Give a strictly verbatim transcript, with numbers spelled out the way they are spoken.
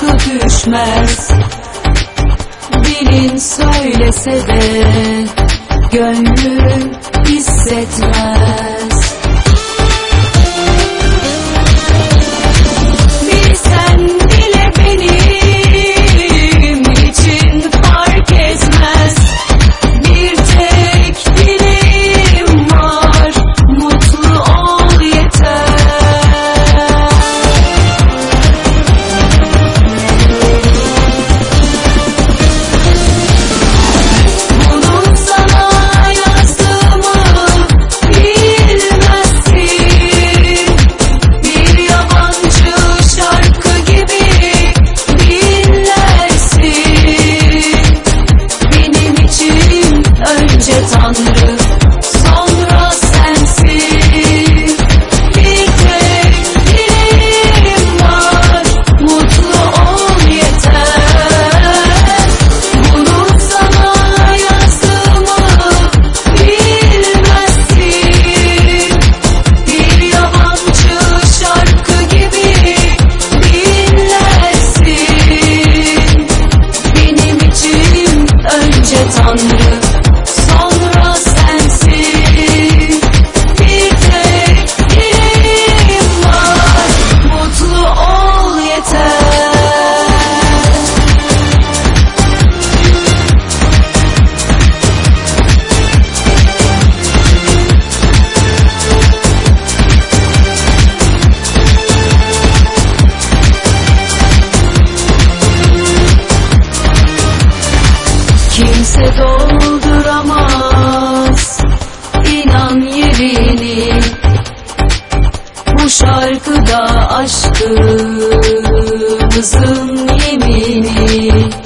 şarkı düşmez. Dilin söylese de gönlün hissetmez. Bilsen bile benim için fark etmez. Bir tek dileğim var, mutlu ol yeter. Bunu sana yazdığımı bilmezsin. Bir yabancı şarkı gibi dinlersin. Benim için önce Tanrı, sonra sensin. Bir tek dileğim var, mutlu ol yeter. Bunu sana yazdığımı bilmezsin. Bir yabancı şarkı gibi dinlersin. Benim için önce Tanrı, sonra sensin. Bir tek dileğim var, mutlu ol yeter. Kimse dolduramaz inan yerini. Bu şarkıda aşkımızın yemini.